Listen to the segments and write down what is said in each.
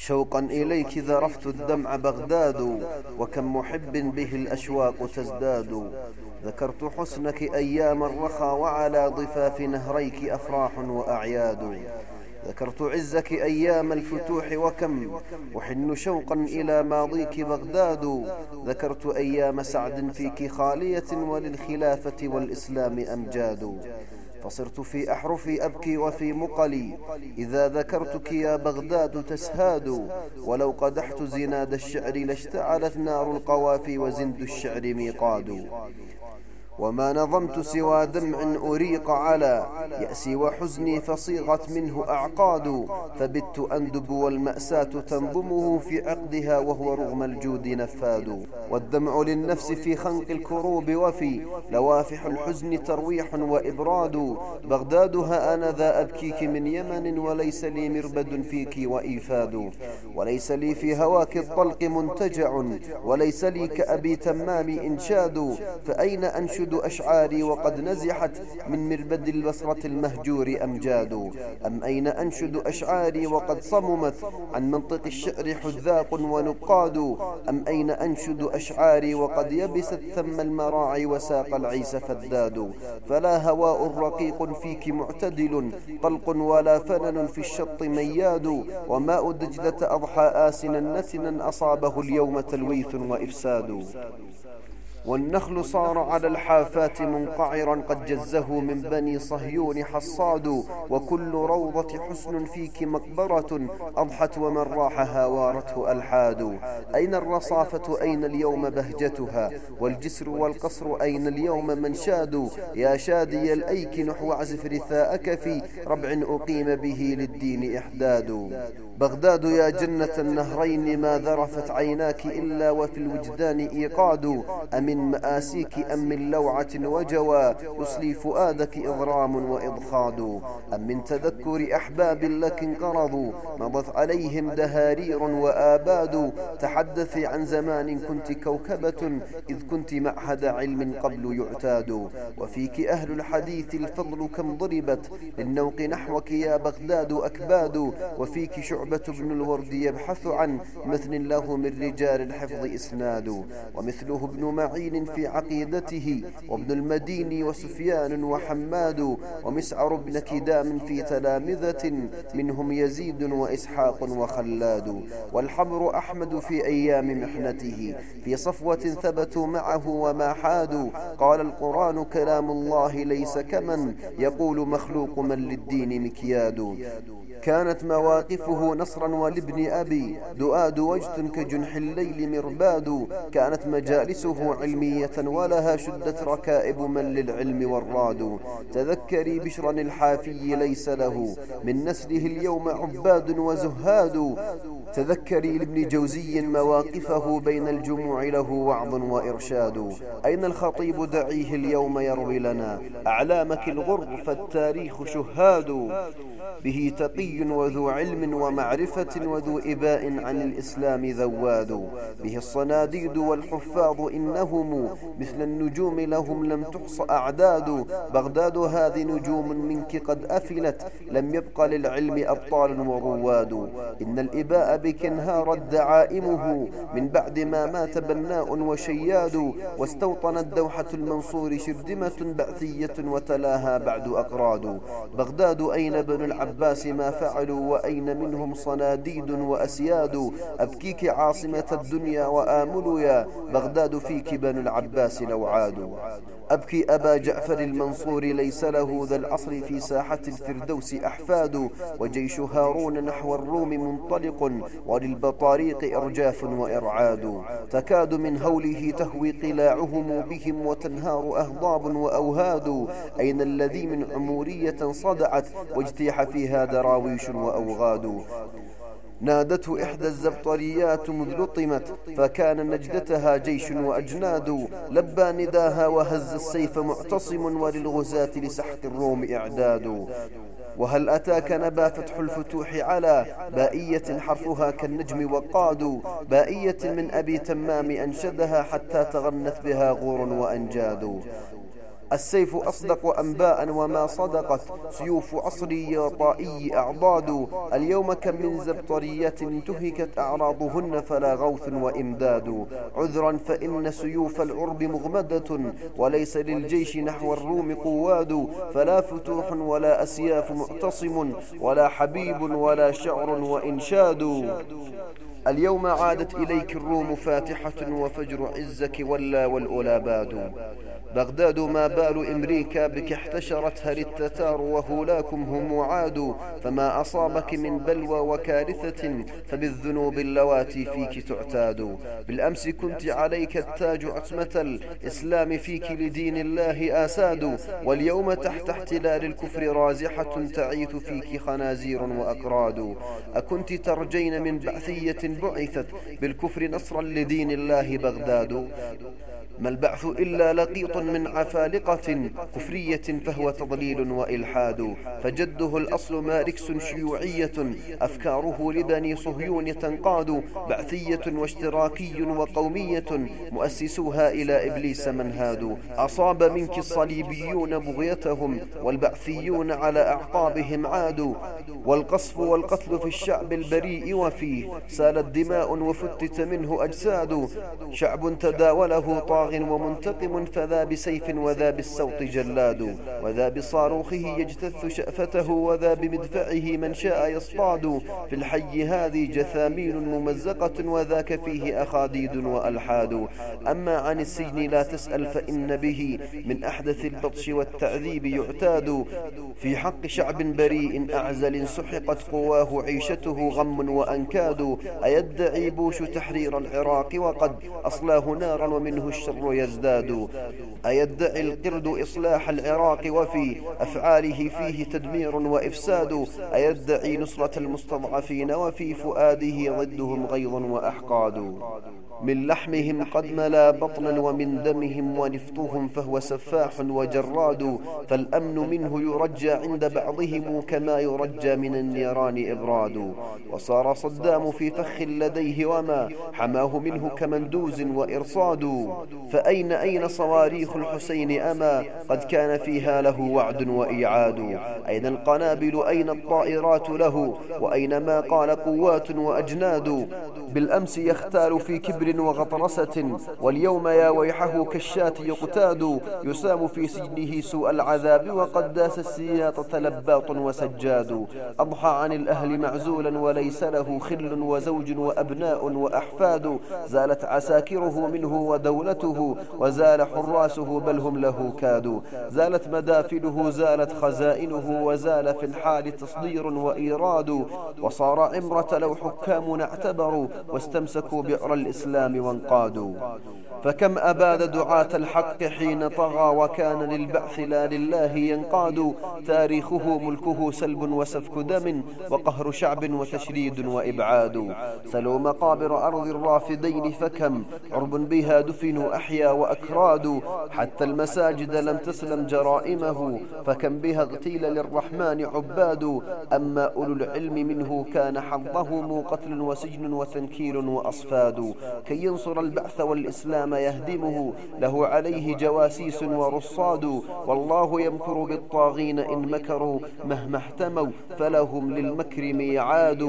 شوقا إليك ذرفت الدمع بغداد، وكم محب به الأشواق تزداد. ذكرت حسنك أيام الرخا، وعلى ضفاف نهريك أفراح وأعياد. ذكرت عزك أيام الفتوح، وكم أحن شوقا إلى ماضيك بغداد. ذكرت أيام سعد فيك خالية، وللخلافة والإسلام أمجاد. فصرت في أحرفي أبكي وفي مقلي، إذا ذكرتك يا بغداد تسهاد. ولو قدحت زناد الشعر لاشتعلت نار القوافي، وزند الشعر ميقاد. وما نظمت سوى دمع أريق على يأسي وحزني، فصيغت منه أعقاد. فبت أندب والمأساة تنظمه في عقدها، وهو رغم الجود نفاد. والدمع للنفس في خنق الكروب، وفي لوافح الحزن ترويح وإبراد. بغدادها أنا ذا أبكيك من يمن، وليس لي مربد فيك وإيفاد. وليس لي في هواك الطلق منتجع، وليس لي كأبي تمام إنشاد. فأين أنشد أشعاري وقد نزحت من مربد البصرة المهجور أمجاد؟ أم أين أنشد أشعاري وقد صممت عن منطق الشعر حذاق ونقاد؟ أم أين أنشد أشعاري وقد يبست ثم المراعي، وساق العيس فداد؟ فلا هواء رقيق فيك معتدل طلق، ولا فنن في الشط مياد. وماء دجلة أضحى آسنا نتنا، أصابه اليوم تلويث وإفساد. والنخل صار على الحافات منقعرا، قد جزه من بني صهيون حصاد. وكل روضة حسن فيك مقبرة، أضحت ومن راحها وارته ألحاد. أين الرصافة أين اليوم بهجتها، والجسر والقصر أين اليوم منشاد؟ يا شادي الأيك نحو عزف رثاءك، في ربع أقيم به للدين إحداد. بغداد يا جنة النهرين، ما ذرفت عيناك إلا وفي الوجدان إيقاد. أمن مآسيك أم من لوعة وجوى، يصلي فؤادك إضرام وإضخاد. أم من تذكر أحباب لك انقرضوا، مضت عليهم دهارير وآباد. تحدثي عن زمان كنت كوكبة، إذ كنت معهد علم قبل يعتاد. وفيك أهل الحديث الفضل كم ضربت، للنوق نحوك يا بغداد أكباد. وفيك شعبة بن الورد يبحث عن مثل له من رجال الحفظ إسناد. ومثله ابن معين في عقيدته، وابن المديني وسفيان وحماد. ومسعر بن كدام في تلامذة، منهم يزيد وإسحاق وخلاد. والحبر أحمد في أيام محنته، في صفوة ثبتوا معه وما حادوا. قال القرآن كلام الله ليس كمن يقول مخلوق، من للدين مكياد. كانت مواقفه نصرا ولابن أبي دؤاد، وجد كجنح الليل مرباد. كانت مجالسه علمية، ولها شدت ركائب من للعلم والراد. تذكري بشرا الحافي ليس له من نسله اليوم عباد وزهاد. تذكري لابن جوزي مواقفه، بين الجموع له وعظ وإرشاد. أين الخطيب دعيه اليوم يروي لنا أعلامك الغر، فالتاريخ شهاد. به تقي وذو علم ومعرفة، وذو إباء عن الإسلام ذواد. به الصناديد والحفاظ إنهم مثل النجوم لهم لم تحص أعداد. بغداد هذه نجوم منك قد أفلت، لم يبق للعلم أبطال ورواد. إن الإباء بك انهارت دعائمه، من بعد ما مات بناء وشياد. واستوطنت دوحة المنصور شردمة بعثية، وتلاها بعد أقراد. بغداد أين بنو العباس ما فعلوا، وأين منهم صناديد وأسياد. أبكيك عاصمة الدنيا وآمل، يا بغداد فيك بنو العباس لو عادوا. أبكي أبا جعفر المنصور، ليس له ذا العصر في ساحة الفردوس أحفاد. وجيش هارون نحو الروم منطلق، وللبطاريق إرجاف وإرعاد. تكاد من هوله تهوي قلاعهم بهم، وتنهار أهضاب وأوهاد. أين الذي من عمورية صدعت، واجتيح فيها دراويش وأوغاد. نادته إحدى الزبطريات مذ لطمت، فكان نجدتها جيش وأجناد. لبى نداها وهز السيف معتصم، وللغزاة لسحق الروم إعداد. وهل أتاك نبا فتح الفتوح على بائية، حرفها كالنجم وقاد. بائية من أبي تمام أنشدها، حتى تغنت بها غور وأنجاد. السيف أصدق أنباء وما صدقت سيوف عصري يا طائي أعضاد. اليوم كم من زبطرية انتهكت أعراضهن فلا غوث وإمداد. عذرا فإن سيوف العرب مغمدة وليس للجيش نحو الروم قواد. فلا فتوح ولا أسياف معتصم ولا حبيب ولا شعر وإنشاد. اليوم عادت إليك الروم فاتحة وفجر عزك ولا والأولى باد. بغداد ما بال أمريكا بك احتشرتها للتتار وهولاكم هم عاد. فما أصابك من بلوى وكارثة فبالذنوب اللواتي فيك تعتاد. بالأمس كنت عليك التاج عتمة الإسلام فيك لدين الله آساد. واليوم تحت احتلال الكفر رازحة تعيث فيك خنازير وأكراد. أكنت ترجين من بعثية بعثت بالكفر نصرا لدين الله بغداد. ما البعث إلا لقيط من عفالقة كفرية فهو تضليل وإلحاد. فجده الأصل ماركس شيوعية أفكاره لبني صهيون تنقاد. بعثية واشتراكي وقومية مؤسسوها إلى إبليس منهاد. أصاب منك الصليبيون بغيتهم والبعثيون على أعقابهم عادوا. والقصف والقتل في الشعب البريء وفيه سالت دماء وفتت منه أجساد. شعب تداوله طاغ ومنتقم فذا بسيف وذا بالسوط جلاد. وذا بصاروخه يجتث شأفته وذا بمدفعه من شاء يصطاد. في الحي هذه جثامين ممزقة وذاك فيه أخاديد وألحاد. أما عن السجن لا تسأل فإن به من أحدث البطش والتعذيب يعتاد. في حق شعب بريء أعزل سحقت قواه عيشته غم وأنكاد. أيدعي بوش تحرير العراق وقد أصلاه نارا ومنه الشر يزداد. أيدعي القرد إصلاح العراق وفي أفعاله فيه تدمير وإفساد. أيدعي نصرة المستضعفين وفي فؤاده ضدهم غيظ وأحقاد. من لحمهم قد ملا بطنا ومن دمهم ونفطهم فهو سفاح وجراد. فالأمن منه يرجى عند بعضهم كما يرجى من النيران إبراد. وصار صدام في فخ لديه وما حماه منه كمندوز وإرصاد. فأين صواريخ الحسين أما قد كان فيها له وعد وإيعاد. أين القنابل أين الطائرات له وأين ما قال قوات وأجناد. بالأمس يختال في كبر وغطرسة واليوم يا ويحه كالشاة يقتاد. يسام في سجنه سوء العذاب وقد داس السياطة لباط وسجاد. أضحى عن الأهل معزولا وليس له خل وزوج وأبناء وأحفاد. زالت عساكره منه ودولته وزال حراسه بل هم له كادوا. زالت مدافنه زالت خزائنه وزال في الحال تصدير وإيراد. وصار عمرة لو حكام اعتبروا واستمسكوا بئر الإسلام وانقادوا. فكم أباد دعاة الحق حين طغى وكان للبعث لا لله ينقاد. تاريخه ملكه سلب وسفك دم وقهر شعب وتشريد وإبعاد. سلوا مقابر أرض الرافدين فكم عرب بها دفنوا أحيا وأكراد. حتى المساجد لم تسلم جرائمه فكم بها اغتيل للرحمن عباد. أما أولو العلم منه كان حظهم قتل وسجن وتنكيل وأصفاد. كي ينصر البعث والإسلام يهدمه له عليه جواسيس ورصاد. والله يمكر بالطاغين إن مكروا مهما احتموا فلهم للمكر ميعاد.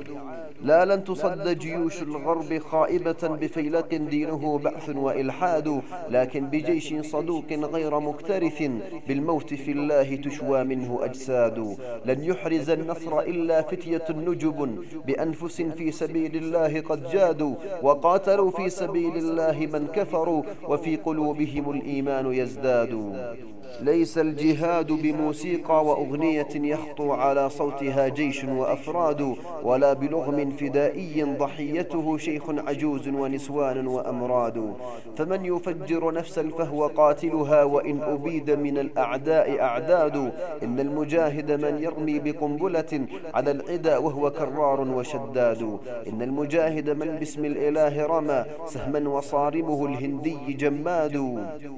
لا لن تصد جيوش الغرب خائبة بفيلق دينه بعث وإلحاد. لكن بجيش صدوق غير مكترث بالموت في الله تشوى منه أجساد. لن يحرز النصر إلا فتية نجب بأنفس في سبيل الله قد جادوا. وقاتلوا في سبيل الله من كفروا وفي قلوبهم الإيمان يزداد. ليس الجهاد بموسيقى وأغنية يخطو على صوتها جيش وأفراد ولا بلغم فدائي ضحيته شيخ عجوز ونسوان وأمراد. فمن يفجر نفسا فهو قاتلها وإن أبيد من الأعداء أعداد. إن المجاهد من يرمي بقنبلة على العدا وهو كرار وشداد. إن المجاهد من باسم الإله رمى سهما وصارمه الهندي جماد.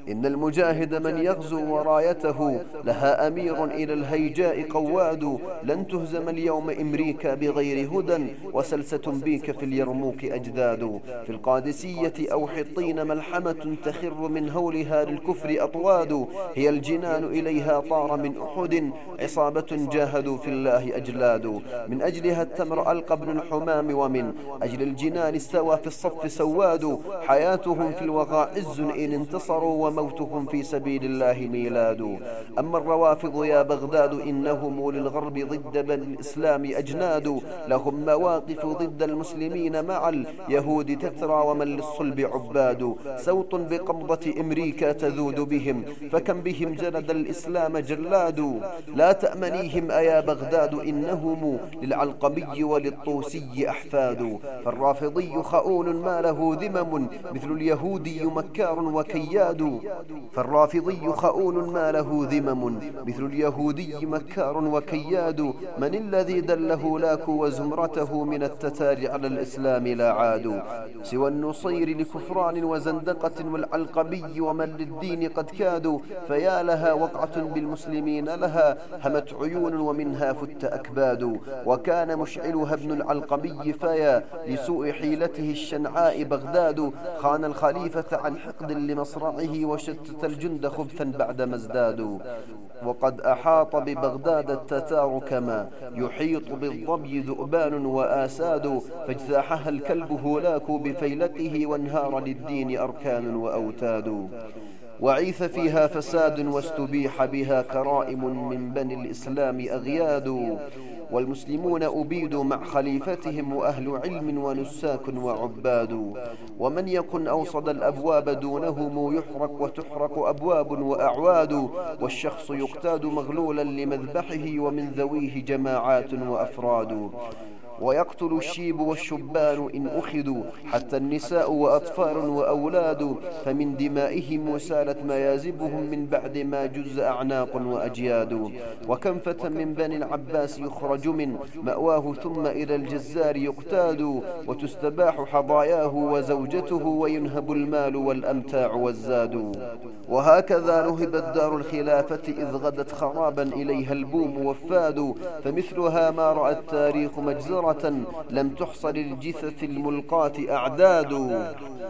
إن المجاهد من يغزو ورايته لها أمير إلى الهيجاء قواد. لن تهزم اليوم إمريكا بغير هدى وسلسة بيك في اليرموك أجداد. في القادسية أو حطين ملحمة تخر من هولها للكفر أطواد. هي الجنان إليها طار من أحد عصابة جاهدوا في الله أجلاد. من أجلها التمر ألقى ابن الحمام ومن أجل الجنان استوى في الصف سواد. حياتهم في الوغى عز إن انتصروا وموتهم في سبيل الله ميلاد. أما الروافض يا بغداد إنهم للغرب ضد بني الإسلام أجناد. لهم مواقف ضد المسلمين مع اليهود تترى ومن للصلب عباد. سوط بقبضة أمريكا تذود بهم فكم بهم جلد الإسلام جلاد. لا تأمنيهم أيا بغداد إنهم للعلقمي وللطوسي أحفاد. فالرافضي خؤون ما له ذمم مثل اليهودي مكار وكياد. فالرافضي خؤون ما له ذمم مثل اليهودي مكار وكياد. من الذي دله لاك وزمرته من التتار على الإسلام لا عاد. سوى النصير لكفران وزندقة والعلقبي ومن للدين قد كادوا. فيا لها وقعة بالمسلمين لها همت عيون ومنها فت أكباد. وكان مشعلها ابن العلقبي فيا لسوء حيلته الشنعاء بغداد. خان الخليفة عن حقد لمصرعه وشتت الجند خبثا بعدما ازدادوا. وقد أحاط ببغداد التتار كما يحيط بالظبي ذؤبان وآساد. فاجتاحها الكلب هولاك بفيلقه وانهار للدين أركان وأوتاد. وعيث فيها فساد واستبيح بها كرائم من بني الإسلام أغياد. والمسلمون أبيدوا مع خليفتهم وأهل علم ونساك وعباد. ومن يكن أوصد الأبواب دونهم يحرق وتحرق أبواب وأعواد. والشخص يقتاد مغلولا لمذبحه ومن ذويه جماعات وأفراد. ويقتل الشيب والشبان إن أخذوا حتى النساء وأطفال وأولاد. فمن دمائهم سالت ميازبهم من بعد ما جز أعناق وأجياد. وكم فتى من بني العباس يخرج من مأواه ثم إلى الجزار يقتاد. وتستباح حضاياه وزوجته وينهب المال والأمتاع والزاد. وهكذا نهبت دار الخلافة إذ غدت خرابا إليها البوم وفاد. فمثلها ما رأى التاريخ مجزرة لم تحصل الجثث الملقاة أعداد.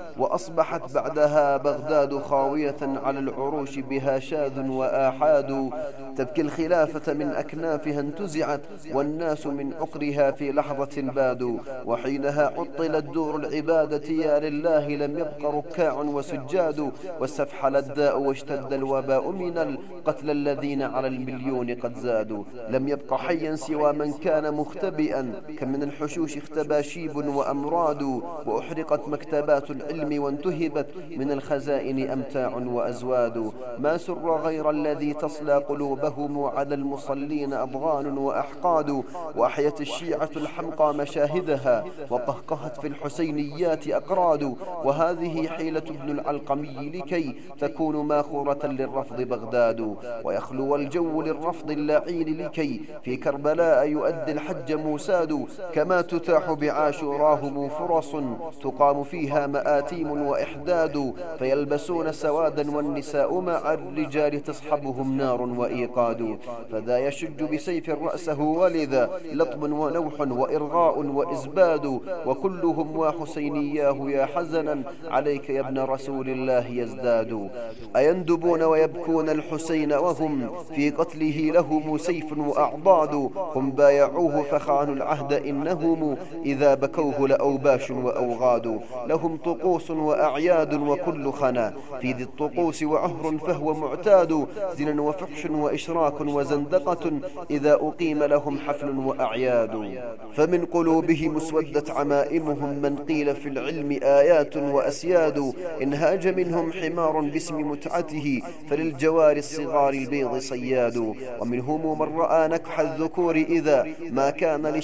وأصبحت بعدها بغداد خاوية على العروش بها شاذ وآحاد. تبكي الخلافة من أكنافها انتزعت والناس من عقرها في لحظة بادوا. وحينها عطلت دور العبادة يا لله لم يبق ركاع وسجاد. واستفحل الداء واشتد الوباء من القتل الذين على المليون قد زادوا. لم يبق حيا سوى من كان مختبئا كم من الحشوش اختبى شيب وأمراد. وأحرقت مكتبات العلم وانتهبت من الخزائن أمتاع وأزواد. ما سر غير الذي تصلى قلوبهم على المصلين أضغان وأحقاد. وأحيت الشيعة الحمقى مشاهدها وقهقهت في الحسينيات أقراد. وهذه حيلة ابن العلقمي لكي تكون ماخورة للرفض بغداد. ويخلو الجو للرفض اللعين لكي في كربلاء يؤدي الحج موساد. كما تتاح بعاشوراهم فرص تقام فيها مآتيم وإحداد. فيلبسون سوادا والنساء مع الرجال تصحبهم نار وإيقاد. فذا يشج بسيف رأسه ولذا لطم ونوح وإرغاء وإزباد. وكلهم وحسينياه يا حزنا عليك يا ابن رسول الله يزداد. أيندبون ويبكون الحسين وهم في قتله لهم سيف وأعضاد. هم بايعوه فخانوا العهد إنهم إذا بكوه لأوباش وأوغاد. لهم طقوس وأعياد وكل خنا في ذي الطقوس وعهر فهو معتاد. زنا وفحش وإشراك وزندقة إذا أقيم لهم حفل وأعياد. فمن قلوبهم اسودت عمائمهم من قيل في العلم آيات وأسياد. إن هاج منهم حمار باسم متعته فللجوار الصغار البيض صياد. ومنهم من رأى نكح الذكور إذا ما كان للشخص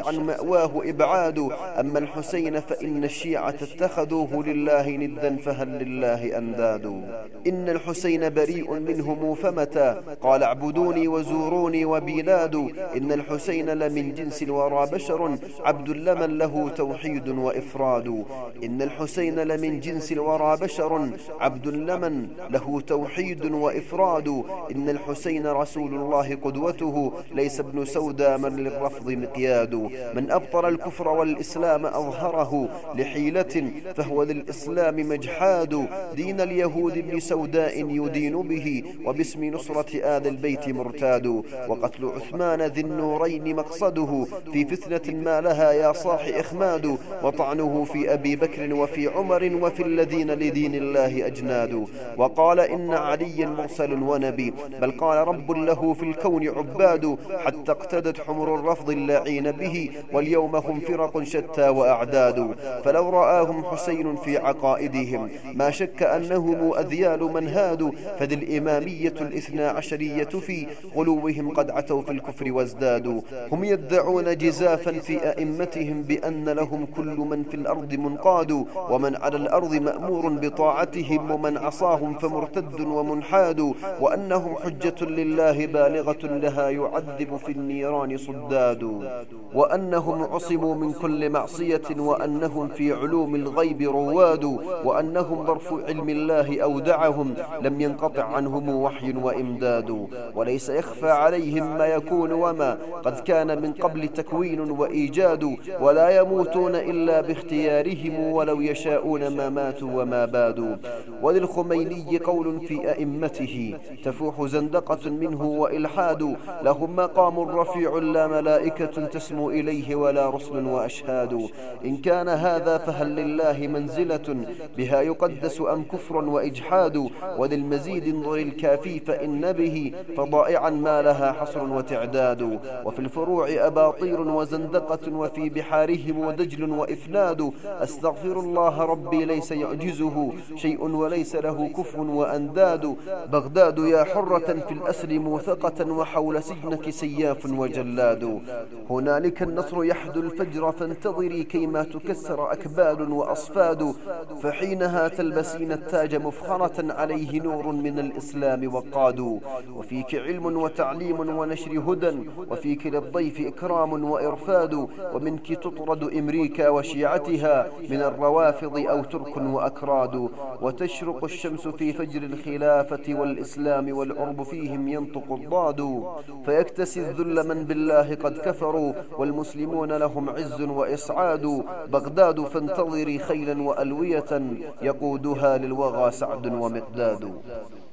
عن مأواه إبعاد. أما الحسين فإن الشيعة اتخذوه لله ندا فهل لله أنداد. إن الحسين بريء منهم فمتى قال اعبدوني وزوروني وبلاد. إن الحسين لمن جنس الورى بشر عبد لمن له توحيد وإفراد. إن الحسين لمن جنس الورى بشر عبد لمن له توحيد وإفراد. إن الحسين رسول الله قدوته ليس ابن سودى من للرفض مقياد. من أبطل الكفر والإسلام أظهره لحيلة فهو للإسلام مجحاد. دين اليهود ابن سوداء يدين به وباسم نصرة آل البيت مرتاد. وقتل عثمان ذي النورين مقصده في فتنة ما لها يا صاح إخماد. وطعنه في أبي بكر وفي عمر وفي الذين لدين الله أجناد. وقال إن علي مرسل ونبي بل قال رب له في الكون عباد. حتى اقتدت حمر الرفض اللعين به واليوم هم فرق شتى وأعداد. فلو رآهم حسين في عقائدهم ما شك أنهم أذيال من هادوا. فذي الإمامية الاثنا عشرية في غلوهم قد عتوا في الكفر وازدادوا. هم يدعون جزافا في أئمتهم بأن لهم كل من في الأرض منقاد. ومن على الأرض مأمور بطاعتهم ومن عصاهم فمرتد ومنحاد. وأنهم حجة لله بالغة لها يعذب في النيران صداد. وأنهم عصموا من كل معصية وأنهم في علوم الغيب رواد. وأنهم ظرف علم الله أودعهم لم ينقطع عنهم وحي وإمداد. وليس يخفى عليهم ما يكون وما قد كان من قبل تكوين وإيجاد. ولا يموتون إلا باختيارهم ولو يشاءون ما ماتوا وما بادوا. وللخميني قول في أئمته تفوح زندقة منه وإلحاد. لهم مقام رفيع لا ملائكة تسمو إليه ولا رسل وأشهاد. إن كان هذا فهل لله منزلة بها يقدس أم كفر وإجحاد. وللمزيد انظر الكافي فإن به فضائعا ما لها حصر وتعداد. وفي الفروع أباطيل وزندقة وفي بحارهم ودجل وإفناد. أستغفر الله ربي ليس يعجزه شيء وليس له كفر وأنداد. بغداد يا حرة في الأسر موثقة وحول سجنك سياف وجلاد. هنالك النصر يحدو الفجر فانتظري كيما تكسر أكباد وأصفاد. فحينها تلبسين التاج مفخرة عليه نور من الإسلام وقاد. وفيك علم وتعليم ونشر هدى وفيك للضيف إكرام وإرفاد. ومنك تطرد أمريكا وشيعتها من الروافض أو ترك وأكراد. وتشرق الشمس في فجر الخلافة والإسلام والعرب فيهم ينطق الضاد. فيكتسي الذل من بالله قد كفروا والمسلمون لهم عز وإسعاد. بغداد فانتظري خيلا وألوية يقودها للوغى سعد ومقداد.